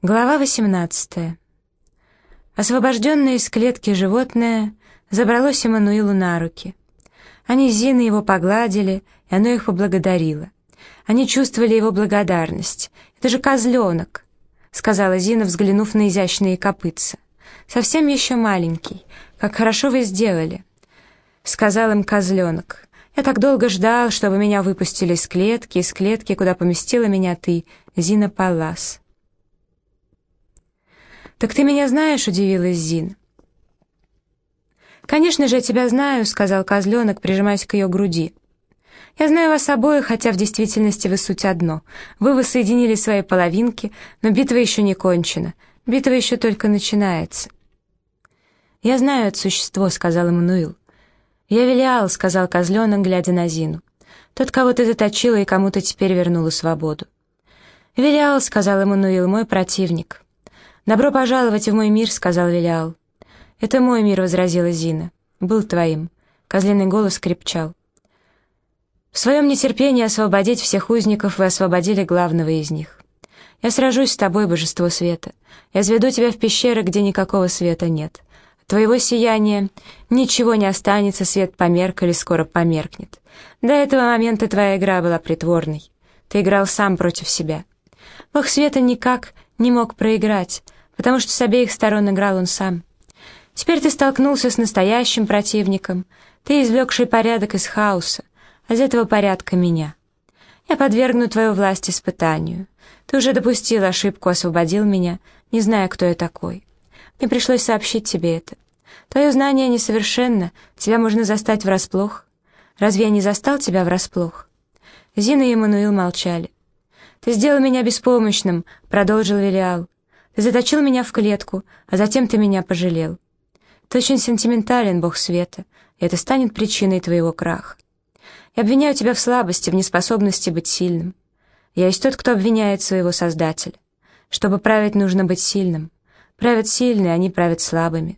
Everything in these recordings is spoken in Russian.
Глава 18. Освобожденное из клетки животное забралось Эммануилу на руки. Они с Зиной его погладили, и оно их поблагодарило. Они чувствовали его благодарность. «Это же козленок», — сказала Зина, взглянув на изящные копытца. «Совсем еще маленький. Как хорошо вы сделали», — сказал им козленок. «Я так долго ждал, чтобы меня выпустили из клетки, куда поместила меня ты, Зина Паллас». «Так ты меня знаешь?» — удивилась Зина. «Конечно же, я тебя знаю», — сказал козленок, прижимаясь к ее груди. «Я знаю вас обоих, хотя в действительности вы суть одно. Вы воссоединили свои половинки, но битва еще не кончена. Битва еще только начинается». «Я знаю это существо», — сказал Эммануил. «Я Велиал», — сказал козленок, глядя на Зину. «Тот, кого ты заточила и кому ты теперь вернула свободу». «Велиал», — сказал Эммануил, — «мой противник». «Добро пожаловать в мой мир», — сказал Велиал. «Это мой мир», — возразила Зина. «Был твоим». Козлиный голос крепчал. «В своем нетерпении освободить всех узников вы освободили главного из них. Я сражусь с тобой, божество света. Я заведу тебя в пещеры, где никакого света нет. От твоего сияния ничего не останется, свет померк или скоро померкнет. До этого момента твоя игра была притворной. Ты играл сам против себя. Бог света никак не мог проиграть, потому что с обеих сторон играл он сам. Теперь ты столкнулся с настоящим противником, ты извлекший порядок из хаоса, а из этого порядка меня. Я подвергну твою власть испытанию. Ты уже допустил ошибку, освободил меня, не зная, кто я такой. Мне пришлось сообщить тебе это. Твое знание несовершенно, тебя можно застать врасплох. Разве я не застал тебя врасплох?» Зина и Эммануил молчали. «Ты сделал меня беспомощным», — продолжил Велиал. «Ты заточил меня в клетку, а затем ты меня пожалел. Ты очень сентиментален, бог света, и это станет причиной твоего краха. Я обвиняю тебя в слабости, в неспособности быть сильным. Я есть тот, кто обвиняет своего Создателя. Чтобы править, нужно быть сильным. Правят сильные, они правят слабыми.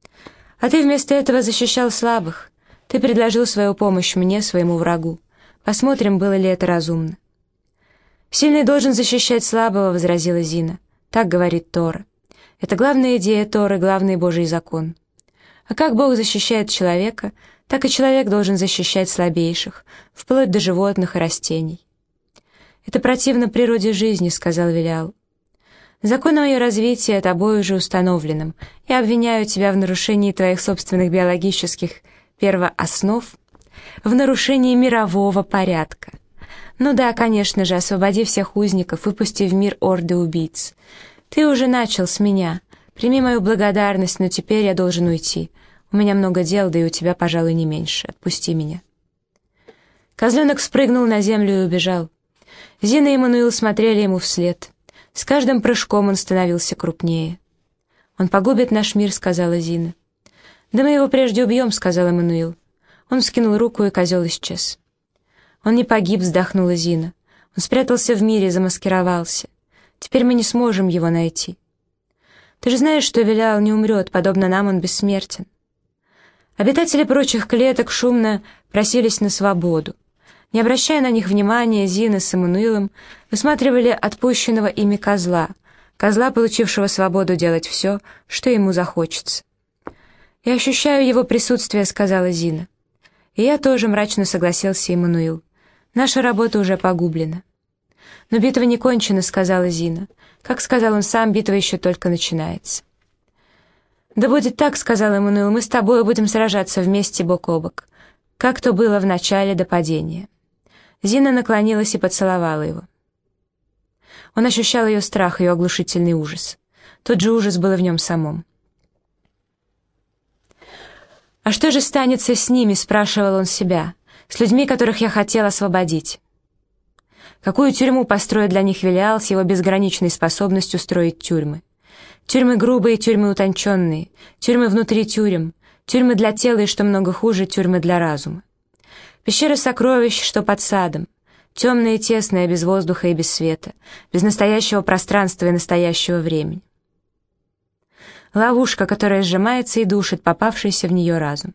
А ты вместо этого защищал слабых. Ты предложил свою помощь мне, своему врагу. Посмотрим, было ли это разумно». «Сильный должен защищать слабого», — возразила Зина. «Так говорит Тора. Это главная идея Торы, главный Божий закон. А как Бог защищает человека, так и человек должен защищать слабейших, вплоть до животных и растений». «Это противно природе жизни», — сказал Велиал. «Законом ее развития тобой уже установленным. Я обвиняю тебя в нарушении твоих собственных биологических первооснов, в нарушении мирового порядка. Ну да, конечно же, освободи всех узников, выпусти в мир орды убийц. Ты уже начал с меня. Прими мою благодарность, но теперь я должен уйти. У меня много дел, да и у тебя, пожалуй, не меньше. Отпусти меня». Козленок спрыгнул на землю и убежал. Зина и Эммануил смотрели ему вслед. С каждым прыжком он становился крупнее. «Он погубит наш мир», — сказала Зина. «Да мы его прежде убьем», — сказал Эммануил. Он вскинул руку, и козел исчез. «Он не погиб», — вздохнула Зина. «Он спрятался в мире, замаскировался. Теперь мы не сможем его найти. Ты же знаешь, что Велиал не умрет, подобно нам он бессмертен». Обитатели прочих клеток шумно просились на свободу. Не обращая на них внимания, Зина с Эммануилом высматривали отпущенного ими козла, получившего свободу делать все, что ему захочется. «Я ощущаю его присутствие», — сказала Зина. «И я тоже», — мрачно согласился Эммануил. «Наша работа уже погублена». «Но битва не кончена», — сказала Зина. «Как сказал он сам, битва еще только начинается». «Да будет так», — сказал Эммануил, — «мы с тобой будем сражаться вместе бок о бок, как то было в начале до падения». Зина наклонилась и поцеловала его. Он ощущал ее страх, ее оглушительный ужас. Тот же ужас был и в нем самом. «А что же станется с ними?» — спрашивал он себя. «С людьми, которых я хотел освободить. Какую тюрьму построит для них Велиал с его безграничной способностью строить тюрьмы? Тюрьмы грубые, тюрьмы утонченные, тюрьмы внутри тюрем, тюрьмы для тела и, что много хуже, тюрьмы для разума. Пещера сокровищ, что под садом, темная и тесная, без воздуха и без света, без настоящего пространства и настоящего времени. Ловушка, которая сжимается и душит попавшийся в нее разум.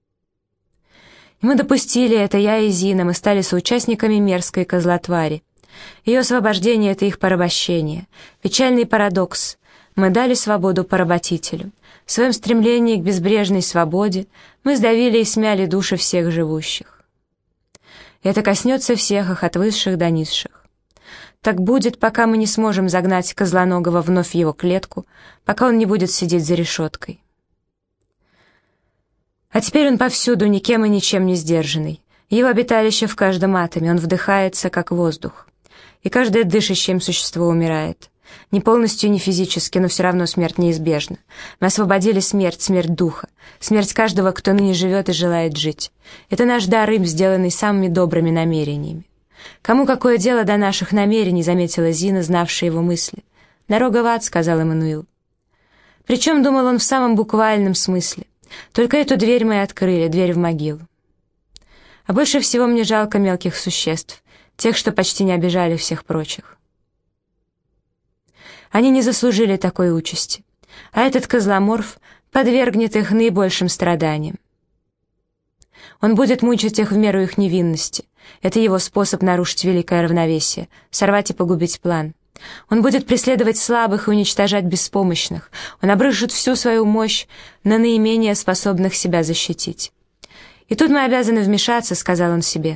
И мы допустили это, я и Зина, мы стали соучастниками мерзкой козлотвари. Ее освобождение — это их порабощение. Печальный парадокс. Мы дали свободу поработителю. В своем стремлении к безбрежной свободе мы сдавили и смяли души всех живущих. Это коснется всех их, от высших до низших. Так будет, пока мы не сможем загнать Козлоногого вновь в его клетку, пока он не будет сидеть за решеткой. А теперь он повсюду, никем и ничем не сдержанный. Его обиталище в каждом атоме, он вдыхается, как воздух. И каждое дышащее им существо умирает. Не полностью, не физически, но все равно смерть неизбежна. Мы освободили смерть, смерть духа, смерть каждого, кто ныне живет и желает жить. Это наш дар им, сделанный самыми добрыми намерениями. «Кому какое дело до наших намерений», — заметила Зина, знавшая его мысли. «Дорога в ад», — сказал Эммануил. Причем, думал он, в самом буквальном смысле. Только эту дверь мы и открыли, дверь в могилу. А больше всего мне жалко мелких существ, тех, что почти не обижали всех прочих. Они не заслужили такой участи, а этот козломорф подвергнет их наибольшим страданиям. Он будет мучить их в меру их невинности. Это его способ нарушить великое равновесие, сорвать и погубить план. Он будет преследовать слабых и уничтожать беспомощных. Он обрушит всю свою мощь на наименее способных себя защитить. «И тут мы обязаны вмешаться», — сказал он себе.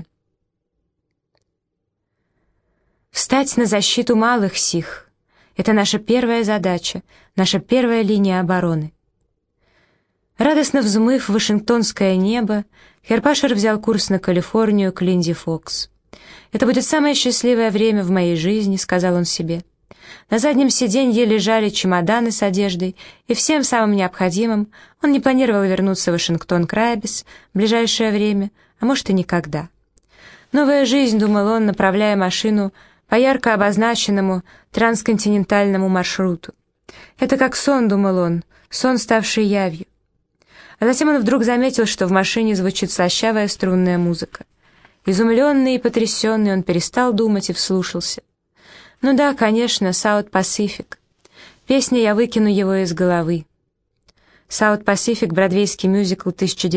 «Встать на защиту малых сих. Это наша первая задача, наша первая линия обороны». Радостно взмыв в вашингтонское небо, Херпашер взял курс на Калифорнию к Линди Фокс. «Это будет самое счастливое время в моей жизни», — сказал он себе. На заднем сиденье лежали чемоданы с одеждой, и всем самым необходимым он не планировал вернуться в Вашингтон-Крайбис в ближайшее время, а может и никогда. «Новая жизнь», — думал он, направляя машину по ярко обозначенному трансконтинентальному маршруту. «Это как сон», — думал он, — «сон, ставший явью». А затем он вдруг заметил, что в машине звучит слащавая струнная музыка. Изумленный и потрясенный, он перестал думать и вслушался. Ну да, конечно, South Pacific. Песня «Я выкину его из головы». South Pacific — бродвейский мюзикл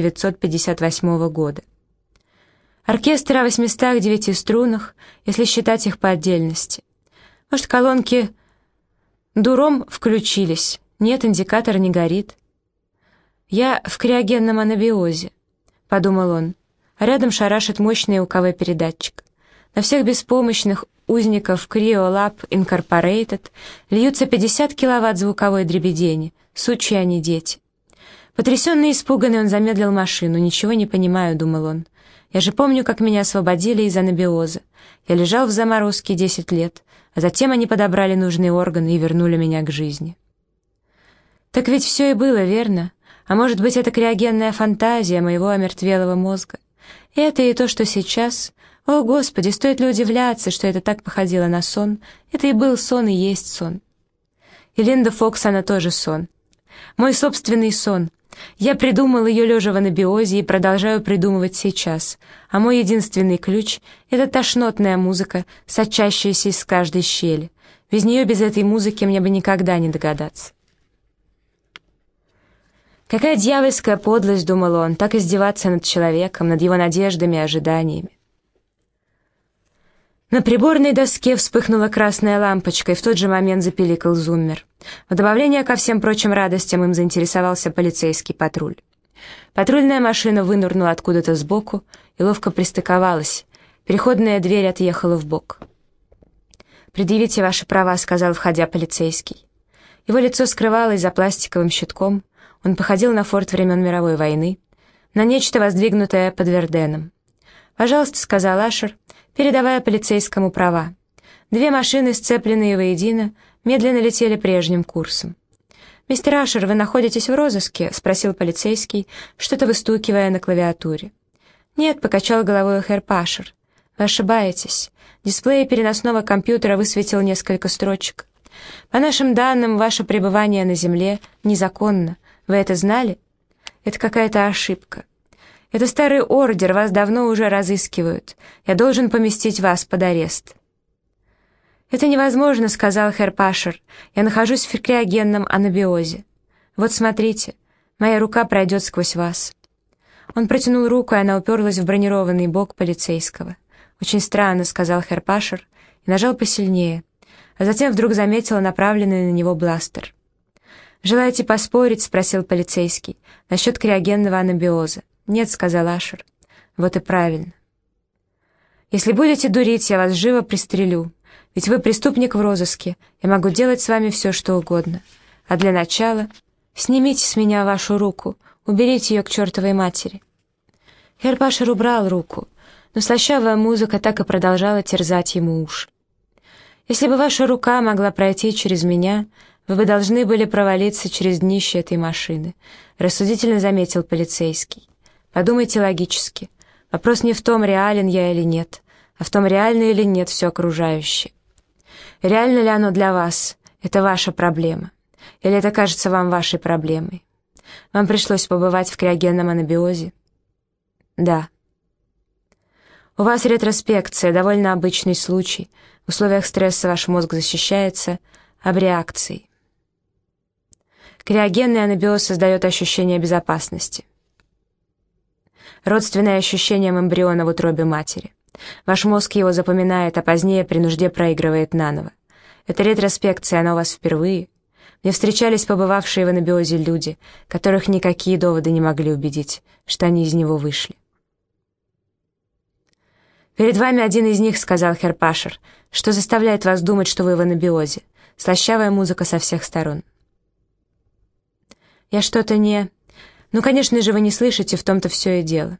1958 года. Оркестр о 809 струнах, если считать их по отдельности. Может, колонки дуром включились? Нет, индикатор не горит. «Я в криогенном анабиозе», — подумал он, а рядом шарашит мощный УКВ-передатчик. На всех беспомощных узников Cryolab Incorporated льются 50 киловатт звуковой дребедени, сучьи они дети. Потрясенный и испуганный, он замедлил машину. «Ничего не понимаю», — думал он. «Я же помню, как меня освободили из анабиоза. Я лежал в заморозке 10 лет, а затем они подобрали нужные органы и вернули меня к жизни». Так ведь все и было, верно? А может быть, это криогенная фантазия моего омертвелого мозга? Это и то, что сейчас... О, Господи, стоит ли удивляться, что это так походило на сон? Это и был сон, и есть сон. И Линда Фокс, она тоже сон. Мой собственный сон. Я придумал ее лежа в анабиозе и продолжаю придумывать сейчас. А мой единственный ключ — это тошнотная музыка, сочащаяся из каждой щели. Без нее, без этой музыки мне бы никогда не догадаться. Какая дьявольская подлость, думал он, так издеваться над человеком, над его надеждами и ожиданиями. На приборной доске вспыхнула красная лампочка, и в тот же момент запиликал зуммер. В добавление ко всем прочим радостям им заинтересовался полицейский патруль. Патрульная машина вынырнула откуда-то сбоку и ловко пристыковалась. Переходная дверь отъехала вбок. «Предъявите ваши права», — сказал, входя полицейский. Его лицо скрывалось за пластиковым щитком. Он походил на форт времен мировой войны, на нечто, воздвигнутое под Верденом. «Пожалуйста», — сказал Ашер, передавая полицейскому права. Две машины, сцепленные воедино, медленно летели прежним курсом. «Мистер Ашер, вы находитесь в розыске?» — спросил полицейский, что-то выстукивая на клавиатуре. «Нет», — покачал головой Херпашер. «Вы ошибаетесь. Дисплей переносного компьютера высветил несколько строчек. По нашим данным, ваше пребывание на Земле незаконно. Вы это знали? Это какая-то ошибка. Это старый ордер, вас давно уже разыскивают. Я должен поместить вас под арест». «Это невозможно», — сказал Херпашер. «Я нахожусь в криогенном анабиозе. Вот смотрите, моя рука пройдет сквозь вас». Он протянул руку, и она уперлась в бронированный бок полицейского. «Очень странно», — сказал Херпашер, и нажал посильнее, а затем вдруг заметила направленный на него бластер. «Желаете поспорить?» — спросил полицейский. «Насчет криогенного анабиоза». «Нет», — сказал Ашер. «Вот и правильно. Если будете дурить, я вас живо пристрелю. Ведь вы преступник в розыске, я могу делать с вами все, что угодно. А для начала снимите с меня вашу руку, уберите ее к чертовой матери». Херпашер убрал руку, но слащавая музыка так и продолжала терзать ему уши. «Если бы ваша рука могла пройти через меня, вы бы должны были провалиться через днище этой машины», — рассудительно заметил полицейский. «Подумайте логически. Вопрос не в том, реален я или нет, а в том, реально или нет все окружающее. Реально ли оно для вас? Это ваша проблема. Или это кажется вам вашей проблемой? Вам пришлось побывать в криогенном анабиозе?» «Да». «У вас ретроспекция, довольно обычный случай. В условиях стресса ваш мозг защищается абреакцией. Криогенный анабиоз создает ощущение безопасности. Родственное ощущением эмбриона в утробе матери. Ваш мозг его запоминает, а позднее при нужде проигрывает наново. Это ретроспекция, она у вас впервые. Мне встречались побывавшие в анабиозе люди, которых никакие доводы не могли убедить, что они из него вышли. «Перед вами один из них», — сказал Херпашер, — «что заставляет вас думать, что вы в анабиозе. Слащавая музыка со всех сторон». «Я что-то не... Ну, конечно же, вы не слышите, в том-то все и дело».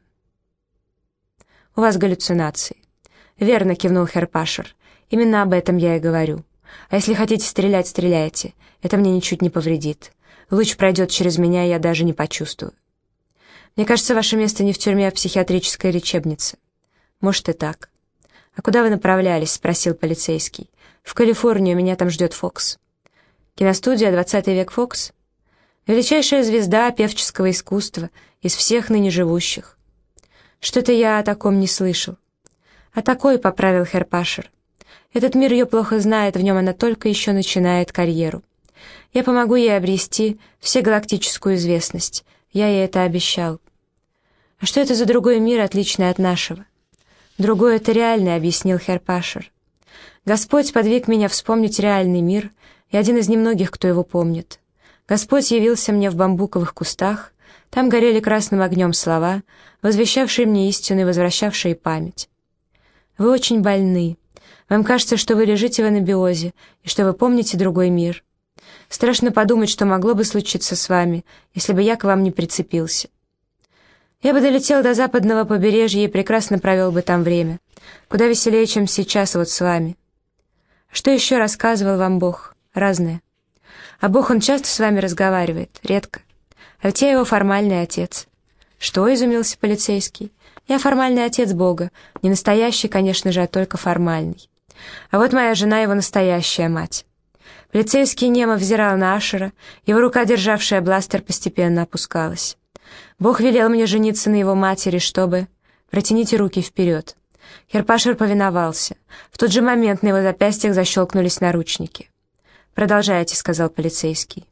«У вас галлюцинации». «Верно», — кивнул Херпашер. «Именно об этом я и говорю. А если хотите стрелять, стреляйте. Это мне ничуть не повредит. Луч пройдет через меня, и я даже не почувствую. Мне кажется, ваше место не в тюрьме, а в психиатрической лечебнице». «Может и так». «А куда вы направлялись?» — спросил полицейский. «В Калифорнию, меня там ждет Фокс». «Киностудия, 20 век Фокс?» «Величайшая звезда певческого искусства из всех ныне живущих». «Что-то я о таком не слышал». «А такой», — поправил Херпашер. «Этот мир ее плохо знает, в нем она только еще начинает карьеру. Я помогу ей обрести всегалактическую известность. Я ей это обещал». «А что это за другой мир, отличный от нашего?» «Другой — это реальный», — объяснил Херпашер. «Господь подвиг меня вспомнить реальный мир, и один из немногих, кто его помнит. Господь явился мне в бамбуковых кустах, там горели красным огнем слова, возвещавшие мне истину и возвращавшие память. Вы очень больны. Вам кажется, что вы лежите в анабиозе, и что вы помните другой мир. Страшно подумать, что могло бы случиться с вами, если бы я к вам не прицепился. Я бы долетел до западного побережья и прекрасно провел бы там время, куда веселее, чем сейчас вот с вами. Что еще рассказывал вам Бог? Разное. А Бог, он часто с вами разговаривает? Редко. А ведь я его формальный отец». «Что?» — изумился полицейский. «Я формальный отец Бога. Не настоящий, конечно же, а только формальный. А вот моя жена его настоящая мать». Полицейский немо взирал на Ашера, его рука, державшая бластер, постепенно опускалась. «Бог велел мне жениться на его матери, чтобы...» «Протяните руки вперед». Херпашер повиновался. В тот же момент на его запястьях защелкнулись наручники. «Продолжайте», — сказал полицейский.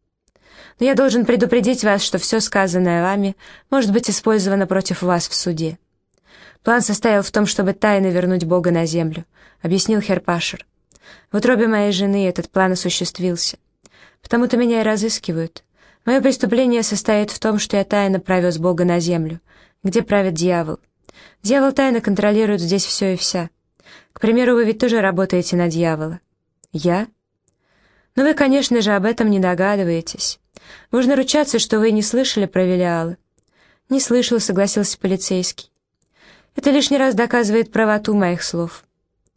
«Но я должен предупредить вас, что все сказанное вами может быть использовано против вас в суде. План состоял в том, чтобы тайно вернуть Бога на землю», — объяснил Херпашер. «В утробе моей жены этот план осуществился. Потому-то меня и разыскивают. Мое преступление состоит в том, что я тайно провез Бога на землю, где правит дьявол. Дьявол тайно контролирует здесь все и вся. К примеру, вы ведь тоже работаете на дьявола». «Я?» «Но вы, конечно же, об этом не догадываетесь. Можно ручаться, что вы не слышали про Велиала». «Не слышал», — согласился полицейский. «Это лишний раз доказывает правоту моих слов.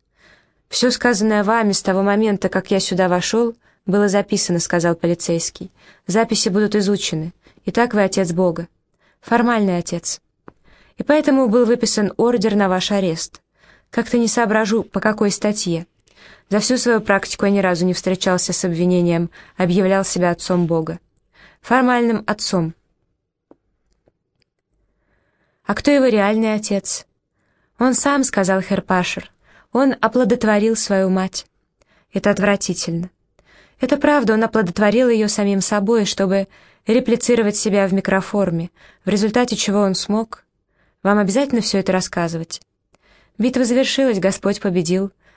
Все сказанное вами с того момента, как я сюда вошел, было записано», — сказал полицейский. «Записи будут изучены. Итак, вы отец Бога. Формальный отец. И поэтому был выписан ордер на ваш арест. Как-то не соображу, по какой статье. За всю свою практику я ни разу не встречался с обвинением, объявлял себя отцом Бога. Формальным отцом». «А кто его реальный отец?» «Он сам», — сказал Херпашер. «Он оплодотворил свою мать». «Это отвратительно». «Это правда, он оплодотворил ее самим собой, чтобы реплицировать себя в микроформе, в результате чего он смог. Вам обязательно все это рассказывать?» «Битва завершилась, Господь победил.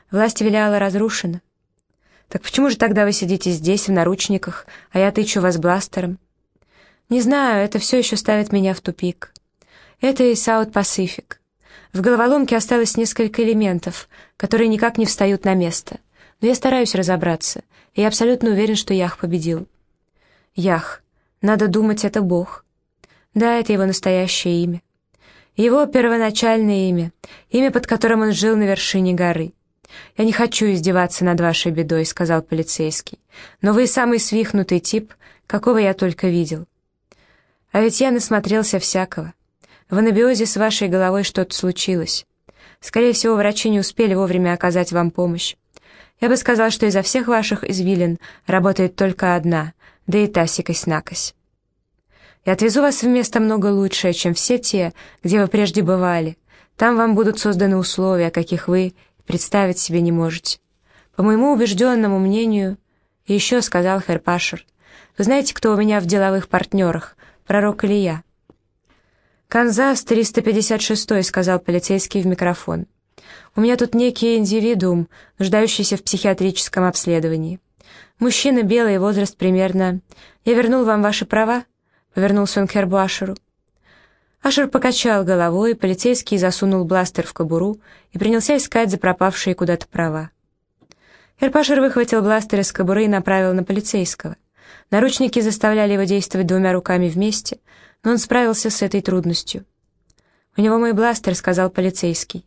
Власть Велиала разрушена. Так почему же тогда вы сидите здесь, в наручниках, а я тычу вас бластером? Не знаю, это все еще ставит меня в тупик. Это и South Pacific. В головоломке осталось несколько элементов, которые никак не встают на место. Но я стараюсь разобраться, и я абсолютно уверен, что Ях победил. Ях. Надо думать, это Бог. Да, это его настоящее имя. Его первоначальное имя, имя, под которым он жил на вершине горы. «Я не хочу издеваться над вашей бедой», — сказал полицейский. «Но вы самый свихнутый тип, какого я только видел. А ведь я насмотрелся всякого. В анабиозе с вашей головой что-то случилось. Скорее всего, врачи не успели вовремя оказать вам помощь. Я бы сказал, что изо всех ваших извилин работает только одна, да и та сикось-накось. Я отвезу вас в место много лучшее, чем все те, где вы прежде бывали. Там вам будут созданы условия, каких вы представить себе не можете. По моему убежденному мнению, и еще сказал хэр Пашер, вы знаете, кто у меня в деловых партнерах? Пророк Илия. «Канзас 356», — сказал полицейский в микрофон. «У меня тут некий индивидуум, нуждающийся в психиатрическом обследовании. Мужчина, белый, возраст примерно. Я вернул вам ваши права?» — повернулся он к хербу Ашеру. Ашер покачал головой, полицейский засунул бластер в кобуру и принялся искать за пропавшие куда-то права. Херб Ашер выхватил бластер из кобуры и направил на полицейского. Наручники заставляли его действовать двумя руками вместе, но он справился с этой трудностью. «У него мой бластер», — сказал полицейский.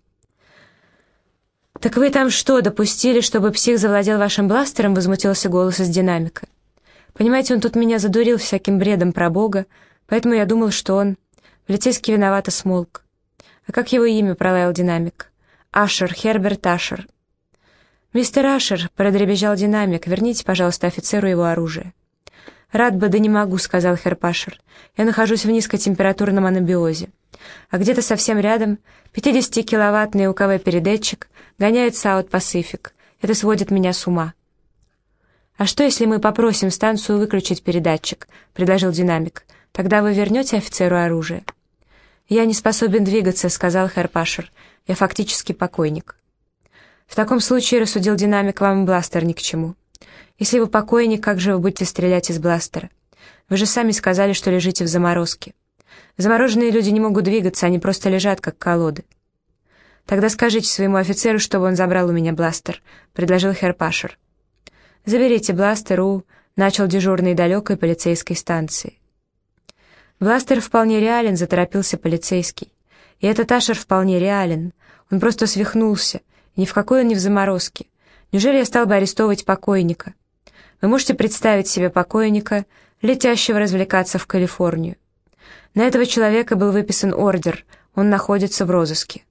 «Так вы там что, допустили, чтобы псих завладел вашим бластером?» — возмутился голос из динамика. «Понимаете, он тут меня задурил всяким бредом про Бога, поэтому я думал, что он...» Полицейский виновато смолк. «А как его имя?» — пролаял динамик. «Ашер, Херберт Ашер». «Мистер Ашер», — продребезжал динамик, — «верните, пожалуйста, офицеру его оружие». «Рад бы, да не могу», — сказал херб Ашер. «Я нахожусь в низкотемпературном анабиозе. А где-то совсем рядом 50-киловаттный УКВ-передатчик гоняет South Pacific. Это сводит меня с ума». «А что, если мы попросим станцию выключить передатчик?» — предложил динамик. «Тогда вы вернете офицеру оружие?» «Я не способен двигаться», — сказал херб Ашер. «Я фактически покойник». «В таком случае, — рассудил динамик, — вам бластер ни к чему. Если вы покойник, как же вы будете стрелять из бластера? Вы же сами сказали, что лежите в заморозке. Замороженные люди не могут двигаться, они просто лежат, как колоды». «Тогда скажите своему офицеру, чтобы он забрал у меня бластер», — предложил херб Ашер. «Заберите бластер у...» — начал дежурный далекой полицейской станции. «Бластер вполне реален», — заторопился полицейский. «И этот Ашер вполне реален. Он просто свихнулся. Ни в какой он не в заморозке. Неужели я стал бы арестовывать покойника? Вы можете представить себе покойника, летящего развлекаться в Калифорнию? На этого человека был выписан ордер, он находится в розыске».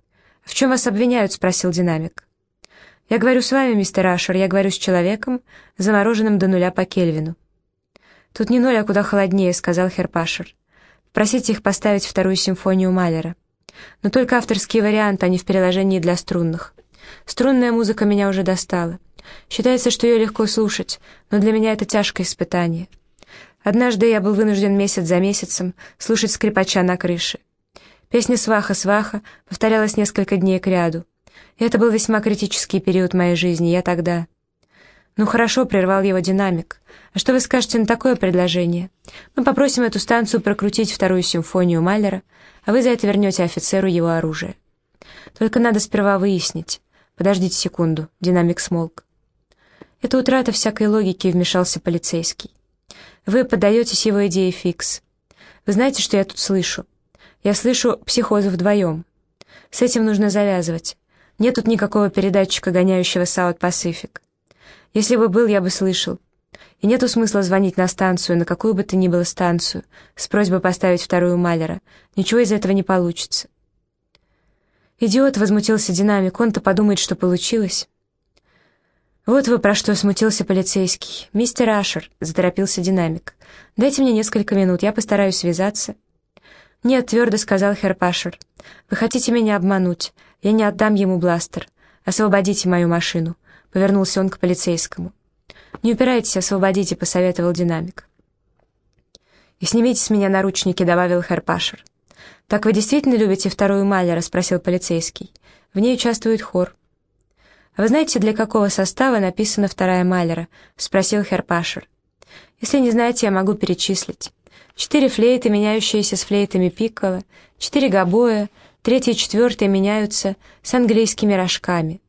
«В чем вас обвиняют?» — спросил динамик. «Я говорю с вами, мистер Ашер, я говорю с человеком, замороженным до 0 по Кельвину». «Тут не 0, а куда холоднее», — сказал херб Ашер. «Попросите их поставить 2-ю симфонию Малера. Но только авторский вариант, а не в переложении для струнных. Струнная музыка меня уже достала. Считается, что ее легко слушать, но для меня это тяжкое испытание. Однажды я был вынужден месяц за месяцем слушать скрипача на крыше. Песня «Сваха, сваха» повторялась несколько дней кряду. И это был весьма критический период моей жизни, я тогда... «Ну хорошо», — прервал его динамик. «А что вы скажете на такое предложение? Мы попросим эту станцию прокрутить 2-ю симфонию Малера, а вы за это вернете офицеру его оружие. Только надо сперва выяснить...» «Подождите секунду», — динамик смолк. «Это утрата всякой логики», — вмешался полицейский. «Вы поддаетесь его идее фикс. Вы знаете, что я тут слышу? Я слышу психозы вдвоем. С этим нужно завязывать. Нет тут никакого передатчика, гоняющего South Pacific. Если бы был, я бы слышал. И нету смысла звонить на станцию, на какую бы то ни было станцию, с просьбой поставить 2-ю Малера. Ничего из этого не получится». «Идиот», — возмутился динамик, — «он-то подумает, что получилось». «Вот вы про что», — смутился полицейский. «Мистер Ашер», — заторопился динамик, — «дайте мне несколько минут, я постараюсь связаться». «Нет», — твердо сказал херб Ашер, — «вы хотите меня обмануть, я не отдам ему бластер. Освободите мою машину», — повернулся он к полицейскому. «Не упирайтесь, освободите», — посоветовал динамик. «И снимите с меня наручники», — добавил херб Ашер. «Так вы действительно любите 2-ю Малера?» — спросил полицейский. «В ней участвует хор». «А вы знаете, для какого состава написана вторая Малера?» — спросил Херр Пашер. «Если не знаете, я могу перечислить. 4 флейты, меняющиеся с флейтами пикколо, 4 гобоя, 3 и 4 меняются с английскими рожками.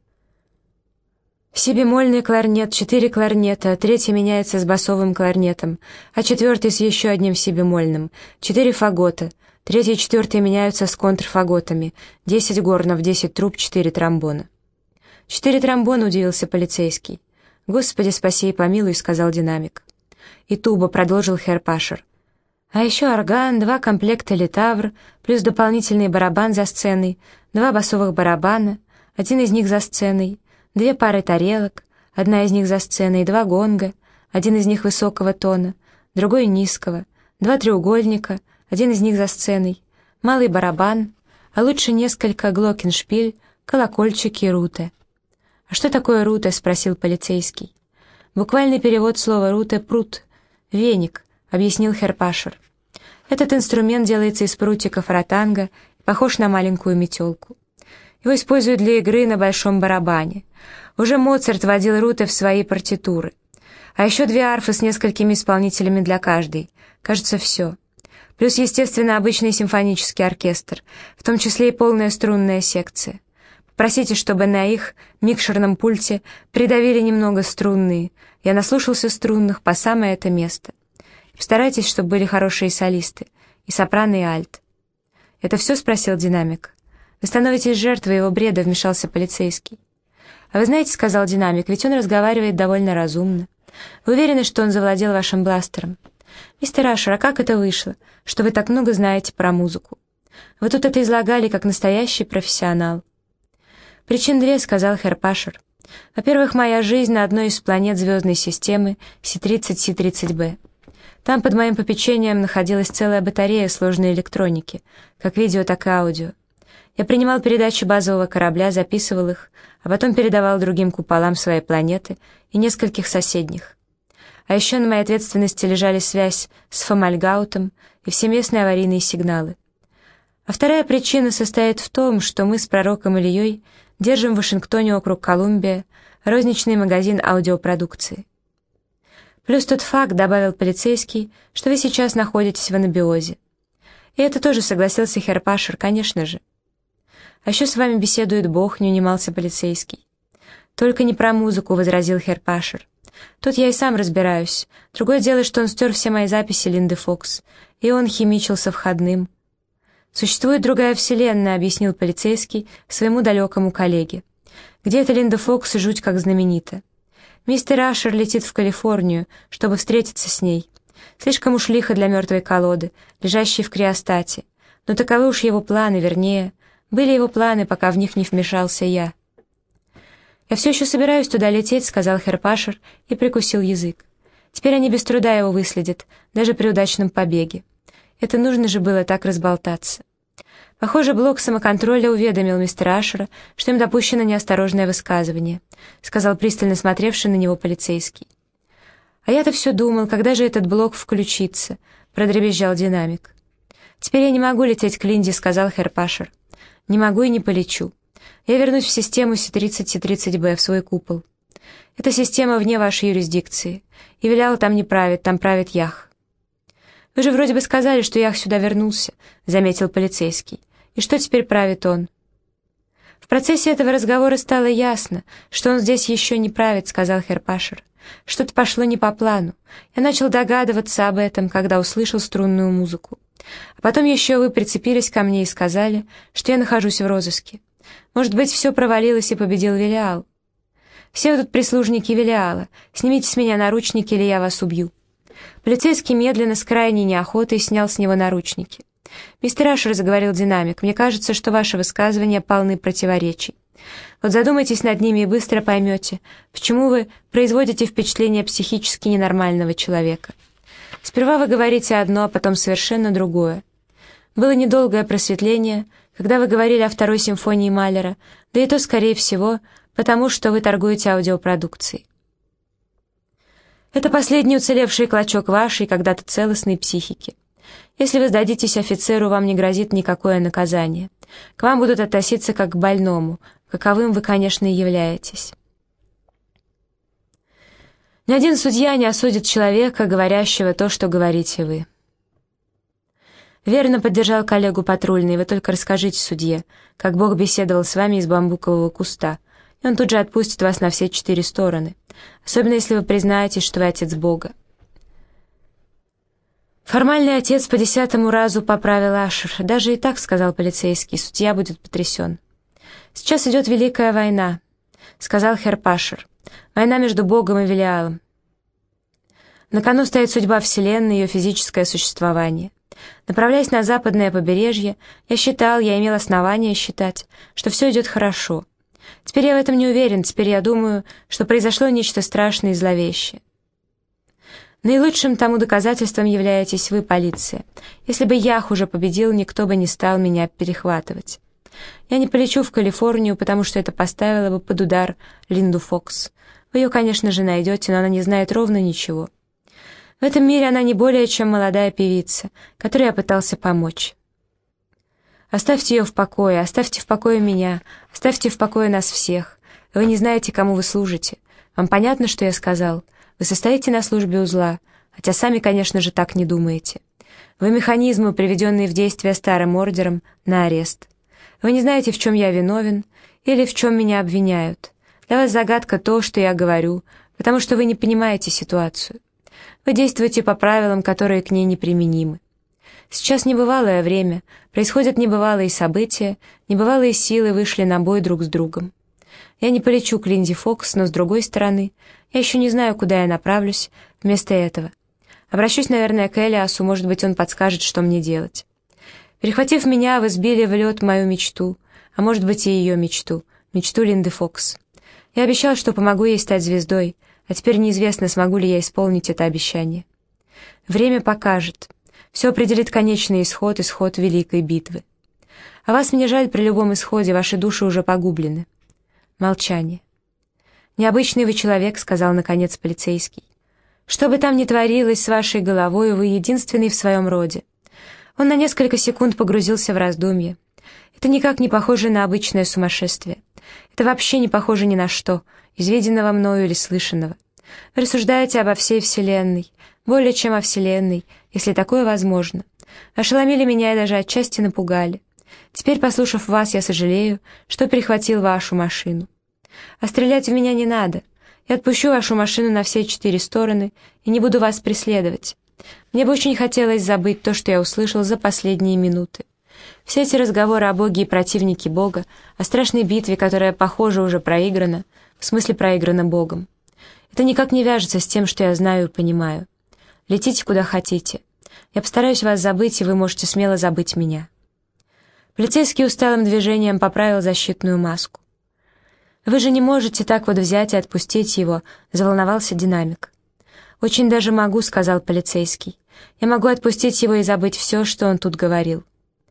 Си-бемольный кларнет, 4 кларнета, 3 меняется с басовым кларнетом, а 4 с еще одним си-бемольным, 4 фагота, 3 и 4 меняются с контрфаготами, 10 горнов, 10 труб, 4 тромбона». «4 тромбона», — удивился полицейский. «Господи, спаси и помилуй», — сказал динамик. «И туба», — продолжил Херр Пашер. «А еще орган, 2 комплекта литавр, плюс дополнительный барабан за сценой, 2 басовых барабана, 1 из них за сценой, 2 пары тарелок, 1 из них за сценой, 2 гонга, 1 из них высокого тона, другой низкого, 2 треугольника, 1 из них за сценой, малый барабан, а лучше несколько глокеншпиль, колокольчики и руте». «А что такое руте?» — спросил полицейский. «Буквальный перевод слова руте — прут, веник», — объяснил Херр Пашер. «Этот инструмент делается из прутиков ротанга и похож на маленькую метелку. Его используют для игры на большом барабане. Уже Моцарт вводил руте в свои партитуры. А еще 2 арфы с несколькими исполнителями для каждой. Кажется, все. Плюс, естественно, обычный симфонический оркестр, в том числе и полная струнная секция. Попросите, чтобы на их микшерном пульте придавили немного струнные. Я наслушался струнных по самое это место. Постарайтесь, чтобы были хорошие солисты, и сопрано, и альт». «Это все?» — спросил динамик. «Вы становитесь жертвой его бреда», — вмешался полицейский. «А вы знаете, — сказал динамик, — ведь он разговаривает довольно разумно. Вы уверены, что он завладел вашим бластером? Мистер Ашер, а как это вышло, что вы так много знаете про музыку? Вы тут это излагали как настоящий профессионал». «Причин 2, — сказал Херр Пашер. «Во-первых, моя жизнь на одной из планет звездной системы Си-30, Си-30Б. Там под моим попечением находилась целая батарея сложной электроники, как видео, так и аудио. Я принимал передачи базового корабля, записывал их, а потом передавал другим куполам своей планеты и нескольких соседних. А еще на моей ответственности лежали связь с Фомальгаутом и все местные аварийные сигналы. А вторая причина состоит в том, что мы с пророком Ильей держим в Вашингтоне, округ Колумбия, розничный магазин аудиопродукции. Плюс тот факт, — добавил полицейский, — что вы сейчас находитесь в анабиозе. И это тоже согласился Херр Пашер, конечно же. А еще с вами беседует Бог, — не унимался полицейский. «Только не про музыку», — возразил Херр Пашер. «Тут я и сам разбираюсь. Другое дело, что он стер все мои записи Линды Фокс, и он химичился входным». «Существует другая вселенная», — объяснил полицейский своему далекому коллеге. «Где эта Линда Фокс жуть как знаменита. Мистер Ашер летит в Калифорнию, чтобы встретиться с ней. Слишком уж лихо для мертвой колоды, лежащей в криостате. Но таковы уж его планы, вернее, были его планы, пока в них не вмешался я». «Я все еще собираюсь туда лететь», — сказал Херр Пашер и прикусил язык. «Теперь они без труда его выследят, даже при удачном побеге. Это нужно же было так разболтаться». «Похоже, блок самоконтроля уведомил мистера Ашера, что им допущено неосторожное высказывание», — сказал пристально смотревший на него полицейский. «А я-то все думал, когда же этот блок включится», — продребезжал динамик. «Теперь я не могу лететь к Линде», — сказал Херр Пашер. «Не могу и не полечу. Я вернусь в систему Си-30, Си-30Б, в свой купол. Эта система вне вашей юрисдикции, и Вилял там не правит, там правит Ях». «Вы же вроде бы сказали, что Ях сюда вернулся», — заметил полицейский. «И что теперь правит он?» «В процессе этого разговора стало ясно, что он здесь еще не правит», — сказал Херр Пашер. «Что-то пошло не по плану. Я начал догадываться об этом, когда услышал струнную музыку. А потом еще вы прицепились ко мне и сказали, что я нахожусь в розыске. Может быть, все провалилось и победил Велиал. Все вы тут прислужники Велиала. Снимите с меня наручники, или я вас убью». Полицейский медленно, с крайней неохотой, снял с него наручники. «Мистер Ашер», — заговорил динамик, — «мне кажется, что ваши высказывания полны противоречий. Вот задумайтесь над ними и быстро поймете, почему вы производите впечатление психически ненормального человека. Сперва вы говорите одно, а потом совершенно другое. Было недолгое просветление, когда вы говорили о второй симфонии Малера, да и то, скорее всего, потому что вы торгуете аудиопродукцией. Это последний уцелевший клочок вашей когда-то целостной психики. Если вы сдадитесь офицеру, вам не грозит никакое наказание. К вам будут относиться как к больному, каковым вы, конечно, и являетесь. Ни один судья не осудит человека, говорящего то, что говорите вы. Верно поддержал коллегу патрульный, вы только расскажите судье, как Бог беседовал с вами из бамбукового куста, и он тут же отпустит вас на все 4 стороны, особенно если вы признаетесь, что вы отец Бога. Формальный отец по 10-му разу поправил Ашер. Даже и так, сказал полицейский, судья будет потрясен. Сейчас идет Великая война, сказал Херр Пашер. Война между Богом и Велиалом. На кону стоит судьба Вселенной и ее физическое существование. Направляясь на западное побережье, я имел основания считать, что все идет хорошо. Теперь я в этом не уверен, теперь я думаю, что произошло нечто страшное и зловещее. Наилучшим тому доказательством являетесь вы, полиция. Если бы Ях уже победил, никто бы не стал меня перехватывать. Я не полечу в Калифорнию, потому что это поставило бы под удар Линду Фокс. Вы ее, конечно же, найдете, но она не знает ровно ничего. В этом мире она не более чем молодая певица, которой я пытался помочь. Оставьте ее в покое, оставьте в покое меня, оставьте в покое нас всех. Вы не знаете, кому вы служите. Вам понятно, что я сказал? Вы состоите на службе у зла, хотя сами, конечно же, так не думаете. Вы механизмы, приведенные в действие старым ордером на арест. Вы не знаете, в чем я виновен или в чем меня обвиняют. Для вас загадка то, что я говорю, потому что вы не понимаете ситуацию. Вы действуете по правилам, которые к ней неприменимы. Сейчас небывалое время, происходят небывалые события, небывалые силы вышли на бой друг с другом. Я не полечу к Линде Фокс, но, с другой стороны, я еще не знаю, куда я направлюсь вместо этого. Обращусь, наверное, к Элиасу, может быть, он подскажет, что мне делать. Перехватив меня, вы сбили в лед мою мечту, а может быть и ее мечту, мечту Линды Фокс. Я обещал, что помогу ей стать звездой, а теперь неизвестно, смогу ли я исполнить это обещание. Время покажет. Все определит конечный исход, исход великой битвы. А вас мне жаль, при любом исходе ваши души уже погублены. Молчание. «Необычный вы человек», — сказал наконец полицейский. «Что бы там ни творилось с вашей головой, вы единственный в своем роде». Он на несколько секунд погрузился в раздумье. «Это никак не похоже на обычное сумасшествие. Это вообще не похоже ни на что, из виденного мною или слышанного. Вы рассуждаете обо всей Вселенной, более чем о Вселенной, если такое возможно. Ошеломили меня и даже отчасти напугали. Теперь, послушав вас, я сожалею, что перехватил вашу машину. А стрелять в меня не надо. Я отпущу вашу машину на все 4 стороны и не буду вас преследовать. Мне бы очень хотелось забыть то, что я услышал за последние минуты. Все эти разговоры о Боге и противнике Бога, о страшной битве, которая, похоже, уже проиграна, в смысле проиграна Богом. Это никак не вяжется с тем, что я знаю и понимаю. Летите куда хотите. Я постараюсь вас забыть, и вы можете смело забыть меня». Полицейский усталым движением поправил защитную маску. «Вы же не можете так вот взять и отпустить его», — заволновался динамик. «Очень даже могу», — сказал полицейский. «Я могу отпустить его и забыть все, что он тут говорил».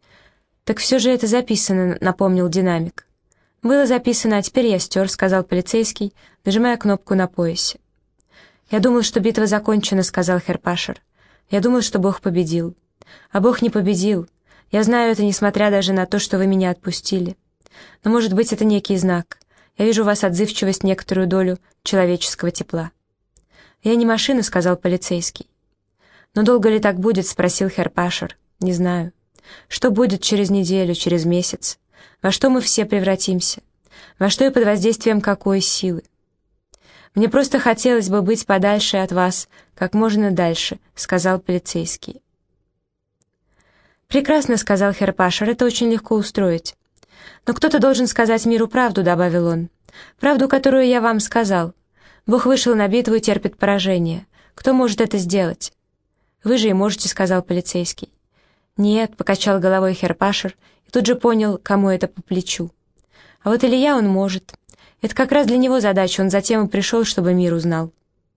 «Так все же это записано», — напомнил динамик. «Было записано, а теперь я стер», — сказал полицейский, нажимая кнопку на поясе. «Я думал, что битва закончена», — сказал Херр Пашер. «Я думал, что Бог победил». «А Бог не победил. Я знаю это, несмотря даже на то, что вы меня отпустили. Но, может быть, это некий знак. Я вижу у вас отзывчивость, некоторую долю человеческого тепла». «Я не машина», — сказал полицейский. «Но долго ли так будет?» — спросил Херр Пашер. «Не знаю. Что будет через неделю, через месяц? Во что мы все превратимся? Во что и под воздействием какой силы? Мне просто хотелось бы быть подальше от вас, как можно дальше», — сказал полицейский. «Прекрасно», — сказал Херр Пашер, — «это очень легко устроить. Но кто-то должен сказать миру правду», — добавил он. «Правду, которую я вам сказал. Бог вышел на битву и терпит поражение. Кто может это сделать?» «Вы же и можете», — сказал полицейский. «Нет», — покачал головой Херр Пашер и тут же понял, кому это по плечу. «А вот Илья он может. Это как раз для него задача, он затем и пришел, чтобы мир узнал».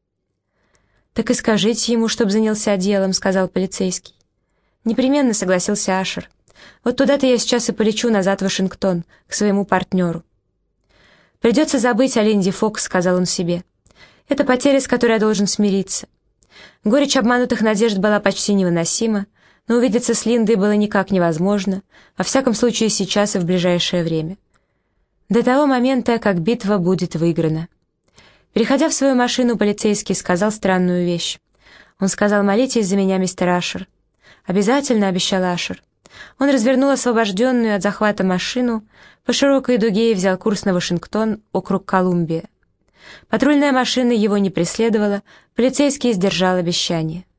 «Так и скажите ему, чтобы занялся делом», — сказал полицейский. «Непременно», — согласился Ашер. «Вот туда-то я сейчас и полечу назад в Вашингтон, к своему партнеру». «Придется забыть о Линде Фокс», — сказал он себе. «Это потеря, с которой я должен смириться». Горечь обманутых надежд была почти невыносима, но увидеться с Линдой было никак невозможно, во всяком случае сейчас и в ближайшее время. до того момента, как битва будет выиграна. Переходя в свою машину, полицейский сказал странную вещь. Он сказал: «Молитесь за меня, мистер Ашер». «Обязательно», — обещал Ашер. Он развернул освобожденную от захвата машину по широкой дуге и взял курс на Вашингтон, округ Колумбия. Патрульная машина его не преследовала, полицейский сдержал обещание.